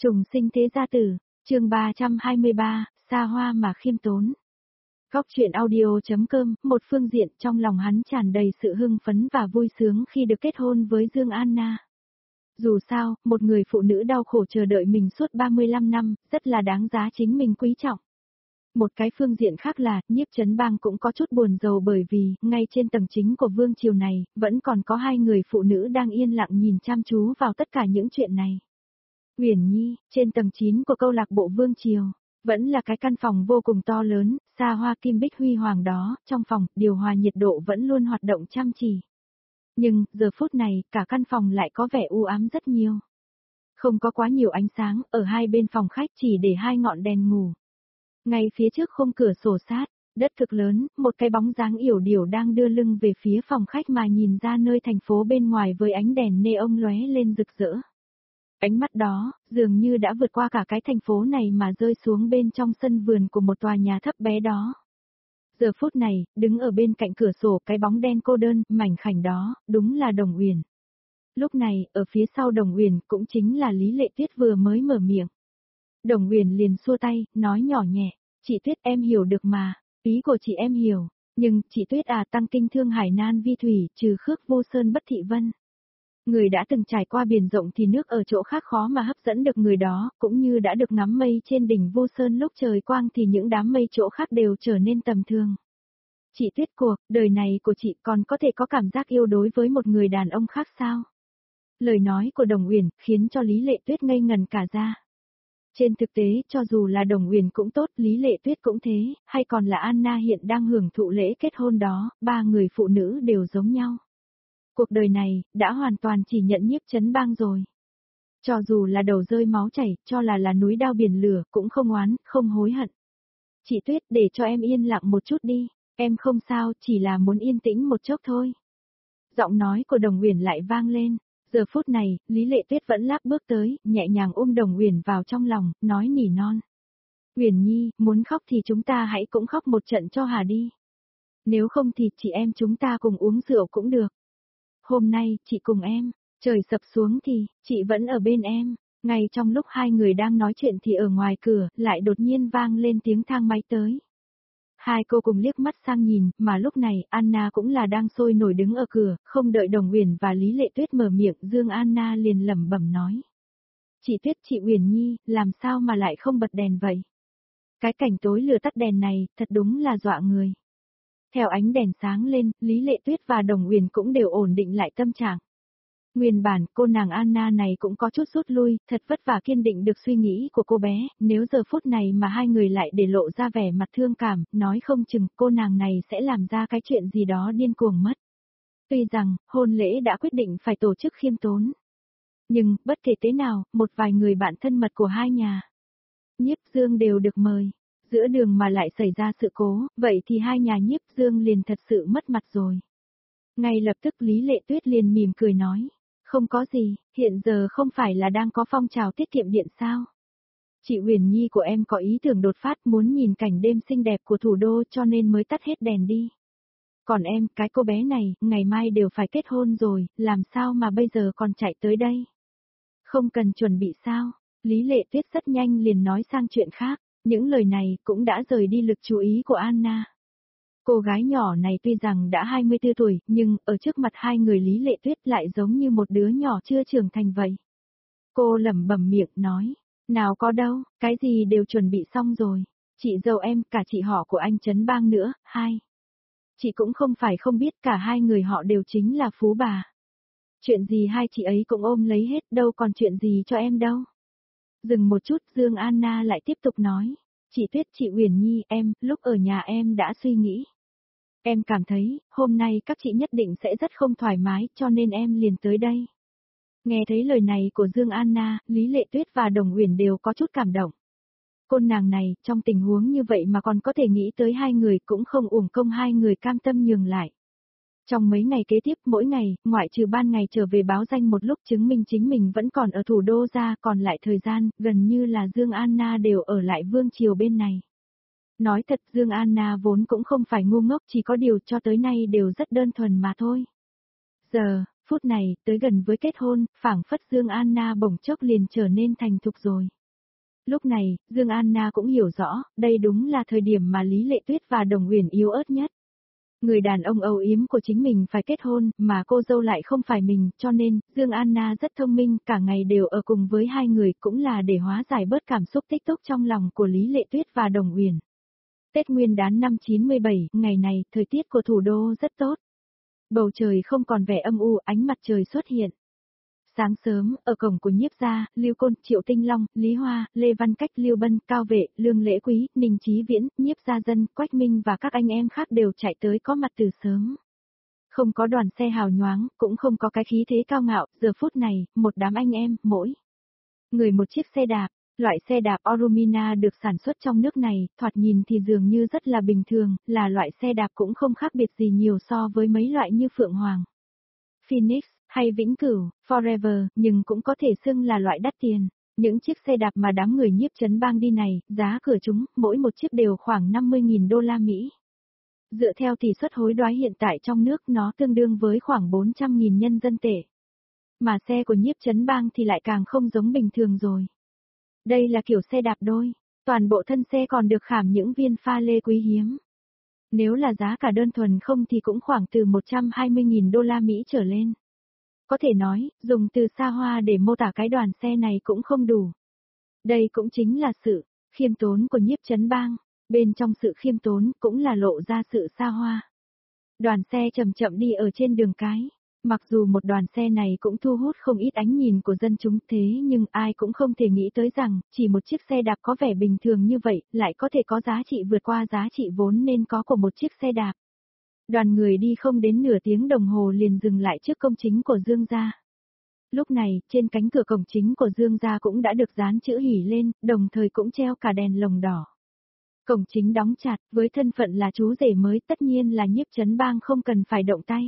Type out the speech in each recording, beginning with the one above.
Trùng sinh thế gia tử, chương 323, xa hoa mà khiêm tốn. Góc truyện audio.com, một phương diện trong lòng hắn tràn đầy sự hưng phấn và vui sướng khi được kết hôn với Dương Anna. Dù sao, một người phụ nữ đau khổ chờ đợi mình suốt 35 năm, rất là đáng giá chính mình quý trọng. Một cái phương diện khác là, Nhiếp Chấn Bang cũng có chút buồn rầu bởi vì, ngay trên tầng chính của vương triều này, vẫn còn có hai người phụ nữ đang yên lặng nhìn chăm chú vào tất cả những chuyện này. Uyển Nhi, trên tầng 9 của câu lạc bộ Vương Triều, vẫn là cái căn phòng vô cùng to lớn, xa hoa kim bích huy hoàng đó, trong phòng, điều hòa nhiệt độ vẫn luôn hoạt động chăm chỉ. Nhưng, giờ phút này, cả căn phòng lại có vẻ u ám rất nhiều. Không có quá nhiều ánh sáng, ở hai bên phòng khách chỉ để hai ngọn đèn ngủ. Ngay phía trước khung cửa sổ sát, đất cực lớn, một cái bóng dáng yểu điểu đang đưa lưng về phía phòng khách mà nhìn ra nơi thành phố bên ngoài với ánh đèn neon lóe lên rực rỡ. Ánh mắt đó, dường như đã vượt qua cả cái thành phố này mà rơi xuống bên trong sân vườn của một tòa nhà thấp bé đó. Giờ phút này, đứng ở bên cạnh cửa sổ cái bóng đen cô đơn, mảnh khảnh đó, đúng là Đồng Uyển. Lúc này, ở phía sau Đồng Uyển cũng chính là Lý Lệ Tuyết vừa mới mở miệng. Đồng Uyển liền xua tay, nói nhỏ nhẹ, chị Tuyết em hiểu được mà, ý của chị em hiểu, nhưng, chị Tuyết à tăng kinh thương hải nan vi thủy, trừ khước vô sơn bất thị vân. Người đã từng trải qua biển rộng thì nước ở chỗ khác khó mà hấp dẫn được người đó, cũng như đã được ngắm mây trên đỉnh vô sơn lúc trời quang thì những đám mây chỗ khác đều trở nên tầm thường. Chị Tuyết cuộc, đời này của chị còn có thể có cảm giác yêu đối với một người đàn ông khác sao? Lời nói của Đồng Uyển khiến cho Lý Lệ Tuyết ngây ngần cả ra. Trên thực tế, cho dù là Đồng Uyển cũng tốt, Lý Lệ Tuyết cũng thế, hay còn là Anna hiện đang hưởng thụ lễ kết hôn đó, ba người phụ nữ đều giống nhau. Cuộc đời này, đã hoàn toàn chỉ nhận Nhiếp Chấn Bang rồi. Cho dù là đầu rơi máu chảy, cho là núi đao biển lửa, cũng không oán, không hối hận. Chị Tuyết, để cho em yên lặng một chút đi, em không sao, chỉ là muốn yên tĩnh một chốc thôi. Giọng nói của Đồng Uyển lại vang lên, giờ phút này, Lý Lệ Tuyết vẫn lắc bước tới, nhẹ nhàng ôm Đồng Uyển vào trong lòng, nói nỉ non. Uyển Nhi, muốn khóc thì chúng ta hãy cũng khóc một trận cho hà đi. Nếu không thì chị em chúng ta cùng uống rượu cũng được. Hôm nay, chị cùng em, trời sập xuống thì, chị vẫn ở bên em. Ngay trong lúc hai người đang nói chuyện thì ở ngoài cửa, lại đột nhiên vang lên tiếng thang máy tới. Hai cô cùng liếc mắt sang nhìn, mà lúc này, Anna cũng là đang sôi nổi đứng ở cửa, không đợi Đồng Uyển và Lý Lệ Tuyết mở miệng, Dương Anna liền lẩm bẩm nói. Chị Tuyết, chị Uyển Nhi, làm sao mà lại không bật đèn vậy? Cái cảnh tối lửa tắt đèn này, thật đúng là dọa người. Theo ánh đèn sáng lên, Lý Lệ Tuyết và Đồng Uyển cũng đều ổn định lại tâm trạng. Nguyên bản, cô nàng Anna này cũng có chút rút lui, thật vất vả kiên định được suy nghĩ của cô bé, nếu giờ phút này mà hai người lại để lộ ra vẻ mặt thương cảm, nói không chừng cô nàng này sẽ làm ra cái chuyện gì đó điên cuồng mất. Tuy rằng, hôn lễ đã quyết định phải tổ chức khiêm tốn. Nhưng, bất kể thế nào, một vài người bạn thân mật của hai nhà, Nhiếp Dương đều được mời. Giữa đường mà lại xảy ra sự cố, vậy thì hai nhà Nhiếp Dương liền thật sự mất mặt rồi. Ngay lập tức Lý Lệ Tuyết liền mỉm cười nói, không có gì, hiện giờ không phải là đang có phong trào tiết kiệm điện sao? Chị Uyển Nhi của em có ý tưởng đột phát muốn nhìn cảnh đêm xinh đẹp của thủ đô cho nên mới tắt hết đèn đi. Còn em, cái cô bé này, ngày mai đều phải kết hôn rồi, làm sao mà bây giờ còn chạy tới đây? Không cần chuẩn bị sao? Lý Lệ Tuyết rất nhanh liền nói sang chuyện khác. Những lời này cũng đã rời đi lực chú ý của Anna. Cô gái nhỏ này tuy rằng đã 24 tuổi, nhưng ở trước mặt hai người Lý Lệ Tuyết lại giống như một đứa nhỏ chưa trưởng thành vậy. Cô lẩm bẩm miệng nói, nào có đâu, cái gì đều chuẩn bị xong rồi. Chị dâu em, cả chị họ của anh Chấn Bang nữa, hai. Chị cũng không phải không biết cả hai người họ đều chính là phú bà. Chuyện gì hai chị ấy cũng ôm lấy hết, đâu còn chuyện gì cho em đâu. Dừng một chút, Dương Anna lại tiếp tục nói. Chị Tuyết, chị Uyển Nhi, em, lúc ở nhà em đã suy nghĩ. Em cảm thấy, hôm nay các chị nhất định sẽ rất không thoải mái, cho nên em liền tới đây. Nghe thấy lời này của Dương Anna, Lý Lệ Tuyết và Đồng Uyển đều có chút cảm động. Cô nàng này, trong tình huống như vậy mà còn có thể nghĩ tới hai người cũng không uổng công hai người cam tâm nhường lại. Trong mấy ngày kế tiếp mỗi ngày, ngoại trừ ban ngày trở về báo danh một lúc chứng minh chính mình vẫn còn ở thủ đô ra, còn lại thời gian, gần như là Dương Anna đều ở lại Vương Triều bên này. Nói thật, Dương Anna vốn cũng không phải ngu ngốc, chỉ có điều cho tới nay đều rất đơn thuần mà thôi. Giờ, Phút này, tới gần với kết hôn, phảng phất Dương Anna bỗng chốc liền trở nên thành thục rồi. Lúc này, Dương Anna cũng hiểu rõ, đây đúng là thời điểm mà Lý Lệ Tuyết và Đồng Uyển yếu ớt nhất. Người đàn ông âu yếm của chính mình phải kết hôn, mà cô dâu lại không phải mình, cho nên, Dương Anna rất thông minh, cả ngày đều ở cùng với hai người cũng là để hóa giải bớt cảm xúc tích túc trong lòng của Lý Lệ Tuyết và Đồng Uyển. Tết Nguyên đán năm 97, ngày này, thời tiết của thủ đô rất tốt. Bầu trời không còn vẻ âm u, ánh mặt trời xuất hiện. Sáng sớm, ở cổng của Nhiếp gia, Lưu Côn, Triệu Tinh Long, Lý Hoa, Lê Văn Cách, Lưu Bân, Cao Vệ, Lương Lễ Quý, Ninh Chí Viễn, Nhiếp gia dân, Quách Minh và các anh em khác đều chạy tới có mặt từ sớm. Không có đoàn xe hào nhoáng, cũng không có cái khí thế cao ngạo, giờ phút này, một đám anh em, mỗi người một chiếc xe đạp. Loại xe đạp Oromina được sản xuất trong nước này, thoạt nhìn thì dường như rất là bình thường, là loại xe đạp cũng không khác biệt gì nhiều so với mấy loại như Phượng Hoàng, Phoenix, hay Vĩnh Cửu, Forever, nhưng cũng có thể xưng là loại đắt tiền. Những chiếc xe đạp mà đám người Nhiếp Chấn Bang đi này, giá cửa chúng, mỗi một chiếc đều khoảng 50.000 đô la Mỹ. Dựa theo tỷ suất hối đoái hiện tại trong nước nó tương đương với khoảng 400.000 nhân dân tệ. Mà xe của Nhiếp Chấn Bang thì lại càng không giống bình thường rồi. Đây là kiểu xe đạp đôi, toàn bộ thân xe còn được khảm những viên pha lê quý hiếm. Nếu là giá cả đơn thuần không thì cũng khoảng từ 120.000 đô la Mỹ trở lên. Có thể nói, dùng từ xa hoa để mô tả cái đoàn xe này cũng không đủ. Đây cũng chính là sự khiêm tốn của Nhiếp Chấn Bang, bên trong sự khiêm tốn cũng là lộ ra sự xa hoa. Đoàn xe chậm chậm đi ở trên đường cái. Mặc dù một đoàn xe này cũng thu hút không ít ánh nhìn của dân chúng thế nhưng ai cũng không thể nghĩ tới rằng, chỉ một chiếc xe đạp có vẻ bình thường như vậy, lại có thể có giá trị vượt qua giá trị vốn nên có của một chiếc xe đạp. Đoàn người đi không đến nửa tiếng đồng hồ liền dừng lại trước công chính của Dương gia. Lúc này, trên cánh cửa cổng chính của Dương gia cũng đã được dán chữ hỉ lên, đồng thời cũng treo cả đèn lồng đỏ. Cổng chính đóng chặt, với thân phận là chú rể mới tất nhiên là Nhiếp Chấn Bang không cần phải động tay.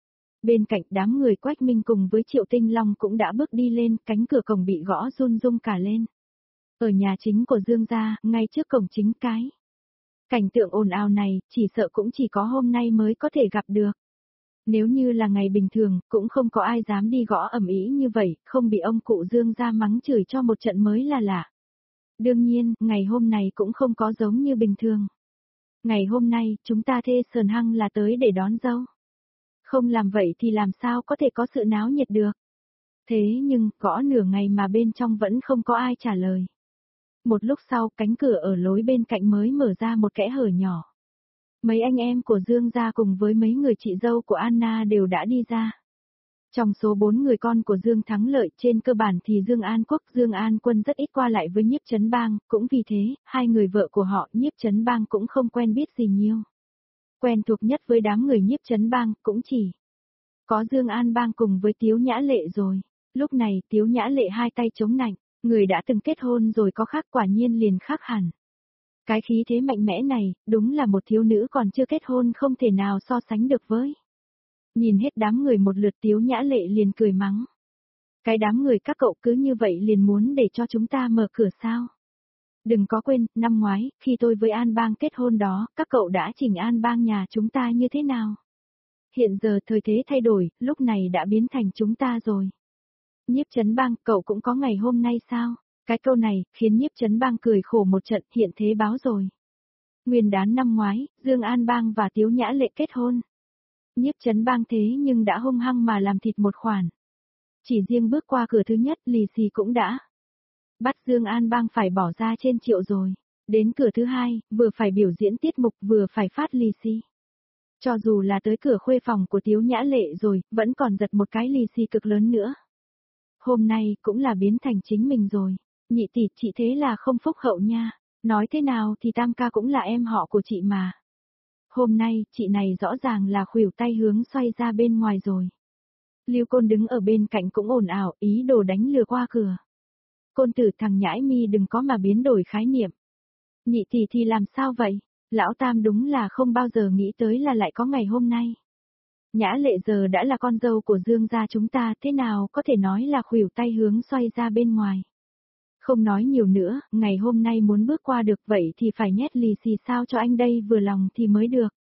Bên cạnh đám người Quách Minh cùng với Triệu Tinh Long cũng đã bước đi lên, cánh cửa cổng bị gõ run rung cả lên. Ở nhà chính của Dương gia, ngay trước cổng chính cái. Cảnh tượng ồn ào này, chỉ sợ cũng chỉ có hôm nay mới có thể gặp được. Nếu như là ngày bình thường, cũng không có ai dám đi gõ ầm ĩ như vậy, không bị ông cụ Dương gia mắng chửi cho một trận mới là lạ. Đương nhiên, ngày hôm này cũng không có giống như bình thường. Ngày hôm nay, chúng ta thê sờn hăng là tới để đón dâu. Không làm vậy thì làm sao có thể có sự náo nhiệt được. Thế nhưng, gõ nửa ngày mà bên trong vẫn không có ai trả lời. Một lúc sau, cánh cửa ở lối bên cạnh mới mở ra một kẽ hở nhỏ. Mấy anh em của Dương gia cùng với mấy người chị dâu của Anna đều đã đi ra. Trong số 4 người con của Dương Thắng Lợi trên cơ bản thì Dương An Quốc, Dương An Quân rất ít qua lại với Nhiếp Chấn Bang, cũng vì thế, hai người vợ của họ Nhiếp Chấn Bang cũng không quen biết gì nhiều. Quen thuộc nhất với đám người Nhiếp Chấn Bang cũng chỉ có Dương An Bang cùng với Tiếu Nhã Lệ rồi. Lúc này Tiếu Nhã Lệ hai tay chống nạnh, người đã từng kết hôn rồi có khác quả nhiên liền khác hẳn. Cái khí thế mạnh mẽ này, đúng là một thiếu nữ còn chưa kết hôn không thể nào so sánh được với. Nhìn hết đám người một lượt Tiếu Nhã Lệ liền cười mắng. Cái đám người các cậu cứ như vậy liền muốn để cho chúng ta mở cửa sao? Đừng có quên, năm ngoái, khi tôi với An Bang kết hôn đó, các cậu đã chỉnh An Bang nhà chúng ta như thế nào? Hiện giờ thời thế thay đổi, lúc này đã biến thành chúng ta rồi. Nhiếp Chấn Bang, cậu cũng có ngày hôm nay sao? Cái câu này, khiến Nhiếp Chấn Bang cười khổ một trận, hiện thế báo rồi. Nguyên đán năm ngoái, Dương An Bang và Tiếu Nhã Lệ kết hôn. Nhiếp Chấn Bang thế nhưng đã hung hăng mà làm thịt một khoản. Chỉ riêng bước qua cửa thứ nhất lì xì cũng đã bắt Dương An Bang phải bỏ ra trên triệu rồi. Đến cửa thứ hai, vừa phải biểu diễn tiết mục vừa phải phát lì xì. Cho dù là tới cửa khuê phòng của Tiếu Nhã Lệ rồi, vẫn còn giật một cái lì xì cực lớn nữa. Hôm nay cũng là biến thành chính mình rồi. Nhị tỷ, chị thế là không phúc hậu nha. Nói thế nào thì Tam ca cũng là em họ của chị mà. Hôm nay, chị này rõ ràng là khuỷu tay hướng xoay ra bên ngoài rồi. Lưu Côn đứng ở bên cạnh cũng ồn ào, ý đồ đánh lừa qua cửa. Côn tử, thằng nhãi mi đừng có mà biến đổi khái niệm. Nhị tỷ thì làm sao vậy? Lão Tam đúng là không bao giờ nghĩ tới là lại có ngày hôm nay. Nhã Lệ giờ đã là con dâu của Dương gia chúng ta, thế nào có thể nói là khuỷu tay hướng xoay ra bên ngoài. Không nói nhiều nữa, ngày hôm nay muốn bước qua được vậy thì phải nhét lì xì sao cho anh đây vừa lòng thì mới được.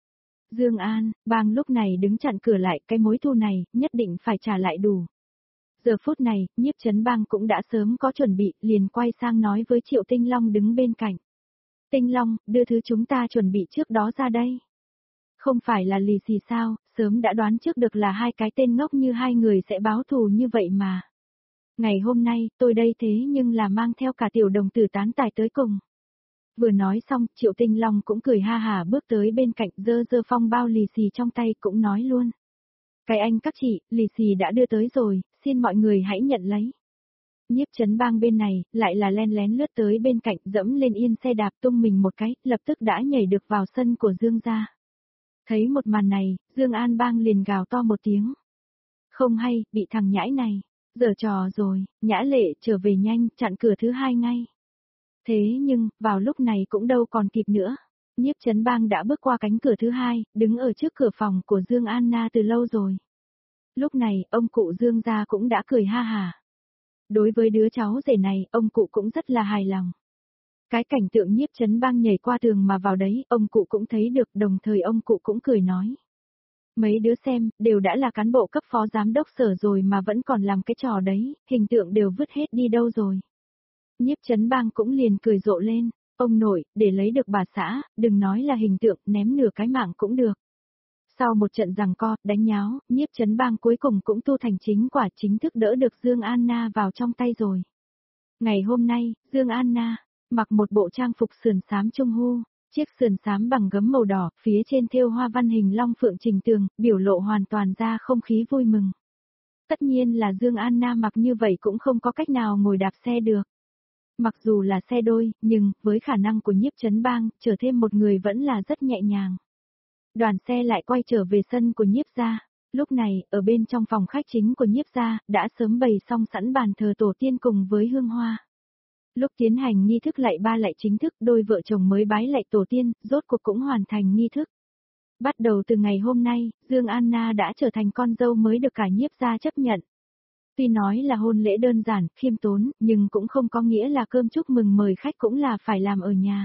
Dương An Bang lúc này đứng chặn cửa lại, cái mối thù này, nhất định phải trả lại đủ. Giờ phút này, Nhiếp Chấn Bang cũng đã sớm có chuẩn bị, liền quay sang nói với Triệu Tinh Long đứng bên cạnh. Tinh Long, đưa thứ chúng ta chuẩn bị trước đó ra đây. Không phải là lì xì sao, sớm đã đoán trước được là hai cái tên ngốc như hai người sẽ báo thù như vậy mà. Ngày hôm nay, tôi đây thế nhưng là mang theo cả tiểu đồng tử tán tài tới cùng. Vừa nói xong, Triệu Tinh Long cũng cười ha hả bước tới bên cạnh dơ phong bao lì xì trong tay cũng nói luôn. Cái anh các chị, lì xì đã đưa tới rồi, xin mọi người hãy nhận lấy. Nhiếp Chấn Bang bên này, lại là len lén lướt tới bên cạnh dẫm lên yên xe đạp tung mình một cái, lập tức đã nhảy được vào sân của Dương gia. Thấy một màn này, Dương An Bang liền gào to một tiếng. Không hay, bị thằng nhãi này, giở trò rồi, Nhã Lệ trở về nhanh, chặn cửa thứ hai ngay. Thế nhưng, vào lúc này cũng đâu còn kịp nữa. Nhiếp Chấn Bang đã bước qua cánh cửa thứ hai, đứng ở trước cửa phòng của Dương Anna từ lâu rồi. Lúc này, ông cụ Dương gia cũng đã cười ha hả. Đối với đứa cháu rể này, ông cụ cũng rất là hài lòng. Cái cảnh tượng Nhiếp Chấn Bang nhảy qua tường mà vào đấy, ông cụ cũng thấy được, đồng thời ông cụ cũng cười nói. Mấy đứa xem, đều đã là cán bộ cấp phó giám đốc sở rồi mà vẫn còn làm cái trò đấy, hình tượng đều vứt hết đi đâu rồi. Nhiếp Chấn Bang cũng liền cười rộ lên, ông nội, để lấy được bà xã, đừng nói là hình tượng, ném nửa cái mạng cũng được. Sau một trận giằng co, đánh nháo, Nhiếp Chấn Bang cuối cùng cũng tu thành chính quả, chính thức đỡ được Dương Anna vào trong tay rồi. Ngày hôm nay, Dương Anna mặc một bộ trang phục sườn xám trung hu, chiếc sườn xám bằng gấm màu đỏ, phía trên thêu hoa văn hình long phượng trình tường, biểu lộ hoàn toàn ra không khí vui mừng. Tất nhiên là Dương Anna mặc như vậy cũng không có cách nào ngồi đạp xe được. Mặc dù là xe đôi, nhưng, với khả năng của Nhiếp Chấn Bang, chở thêm một người vẫn là rất nhẹ nhàng. Đoàn xe lại quay trở về sân của Nhiếp gia. Lúc này, ở bên trong phòng khách chính của Nhiếp gia, đã sớm bày xong sẵn bàn thờ tổ tiên cùng với hương hoa. Lúc tiến hành nghi thức lạy ba lạy chính thức, đôi vợ chồng mới bái lạy tổ tiên, rốt cuộc cũng hoàn thành nghi thức. Bắt đầu từ ngày hôm nay, Dương Anna đã trở thành con dâu mới được cả Nhiếp gia chấp nhận. Tuy nói là hôn lễ đơn giản, khiêm tốn, nhưng cũng không có nghĩa là cơm chúc mừng mời khách cũng là phải làm ở nhà.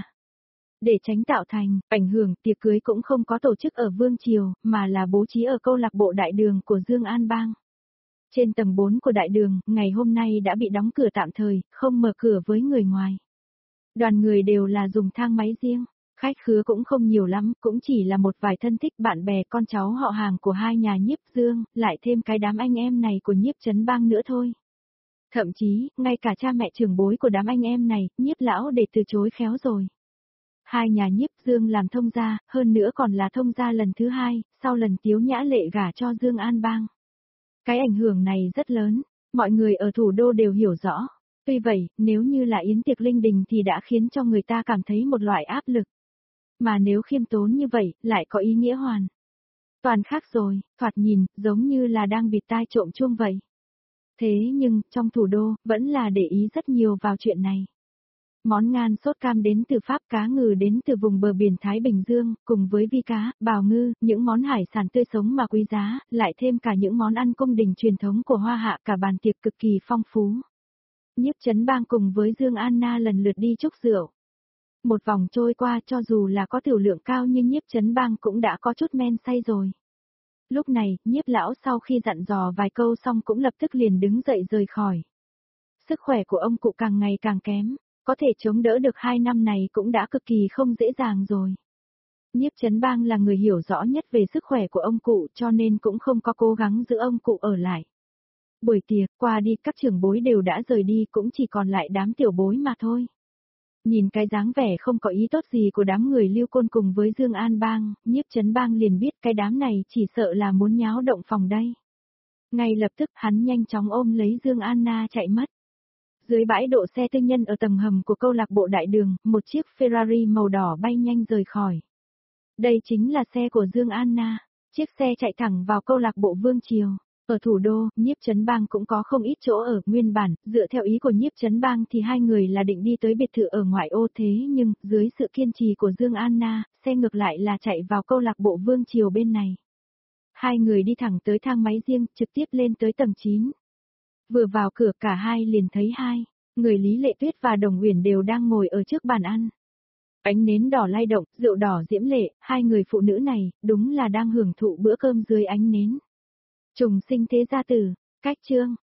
Để tránh tạo thành ảnh hưởng, tiệc cưới cũng không có tổ chức ở Vương Triều, mà là bố trí ở câu lạc bộ đại đường của Dương An Bang. Trên tầng 4 của đại đường, ngày hôm nay đã bị đóng cửa tạm thời, không mở cửa với người ngoài. Đoàn người đều là dùng thang máy riêng, khách khứa cũng không nhiều lắm, cũng chỉ là một vài thân thích bạn bè con cháu họ hàng của hai nhà Nhiếp Dương, lại thêm cái đám anh em này của Nhiếp Chấn Bang nữa thôi. Thậm chí, ngay cả cha mẹ trưởng bối của đám anh em này, Nhiếp lão để từ chối khéo rồi. Hai nhà Nhiếp Dương làm thông gia, hơn nữa còn là thông gia lần thứ hai, sau lần Tiếu Nhã Lệ gả cho Dương An Bang. Cái ảnh hưởng này rất lớn, mọi người ở thủ đô đều hiểu rõ. Tuy vậy, nếu như là yến tiệc linh đình thì đã khiến cho người ta cảm thấy một loại áp lực. Mà nếu khiêm tốn như vậy, lại có ý nghĩa hoàn toàn khác rồi, thoạt nhìn, giống như là đang bịt tai trộm chuông vậy. Thế nhưng, trong thủ đô, vẫn là để ý rất nhiều vào chuyện này. Món ngan sốt cam đến từ Pháp, cá ngừ đến từ vùng bờ biển Thái Bình Dương, cùng với vi cá, bào ngư, những món hải sản tươi sống mà quý giá, lại thêm cả những món ăn cung đình truyền thống của Hoa Hạ, cả bàn tiệc cực kỳ phong phú. Nhiếp Chấn Bang cùng với Dương Anna lần lượt đi chúc rượu. Một vòng trôi qua, cho dù là có tiểu lượng cao nhưng Nhiếp Chấn Bang cũng đã có chút men say rồi. Lúc này, Nhiếp lão sau khi dặn dò vài câu xong cũng lập tức liền đứng dậy rời khỏi. Sức khỏe của ông cụ càng ngày càng kém, có thể chống đỡ được 2 năm này cũng đã cực kỳ không dễ dàng rồi. Nhiếp Chấn Bang là người hiểu rõ nhất về sức khỏe của ông cụ cho nên cũng không có cố gắng giữ ông cụ ở lại. Buổi tiệc qua đi, các trưởng bối đều đã rời đi, cũng chỉ còn lại đám tiểu bối mà thôi. Nhìn cái dáng vẻ không có ý tốt gì của đám người Lưu Côn cùng với Dương An Bang, Nhiếp Chấn Bang liền biết cái đám này chỉ sợ là muốn nháo động phòng đây. Ngay lập tức hắn nhanh chóng ôm lấy Dương Anna chạy mất. Dưới bãi đỗ xe tư nhân ở tầng hầm của câu lạc bộ đại đường, một chiếc Ferrari màu đỏ bay nhanh rời khỏi. Đây chính là xe của Dương Anna, chiếc xe chạy thẳng vào câu lạc bộ Vương Triều. Ở thủ đô, Nhiếp Chấn Bang cũng có không ít chỗ ở, nguyên bản, dựa theo ý của Nhiếp Chấn Bang thì hai người là định đi tới biệt thự ở ngoại ô thế nhưng, dưới sự kiên trì của Dương Anna, xe ngược lại là chạy vào câu lạc bộ Vương Triều bên này. Hai người đi thẳng tới thang máy riêng, trực tiếp lên tới tầng 9. Vừa vào cửa cả hai liền thấy hai người Lý Lệ Tuyết và Đồng Uyển đều đang ngồi ở trước bàn ăn. Ánh nến đỏ lay động, rượu đỏ diễm lệ, hai người phụ nữ này, đúng là đang hưởng thụ bữa cơm dưới ánh nến. Trùng sinh thế gia tử, cách chương.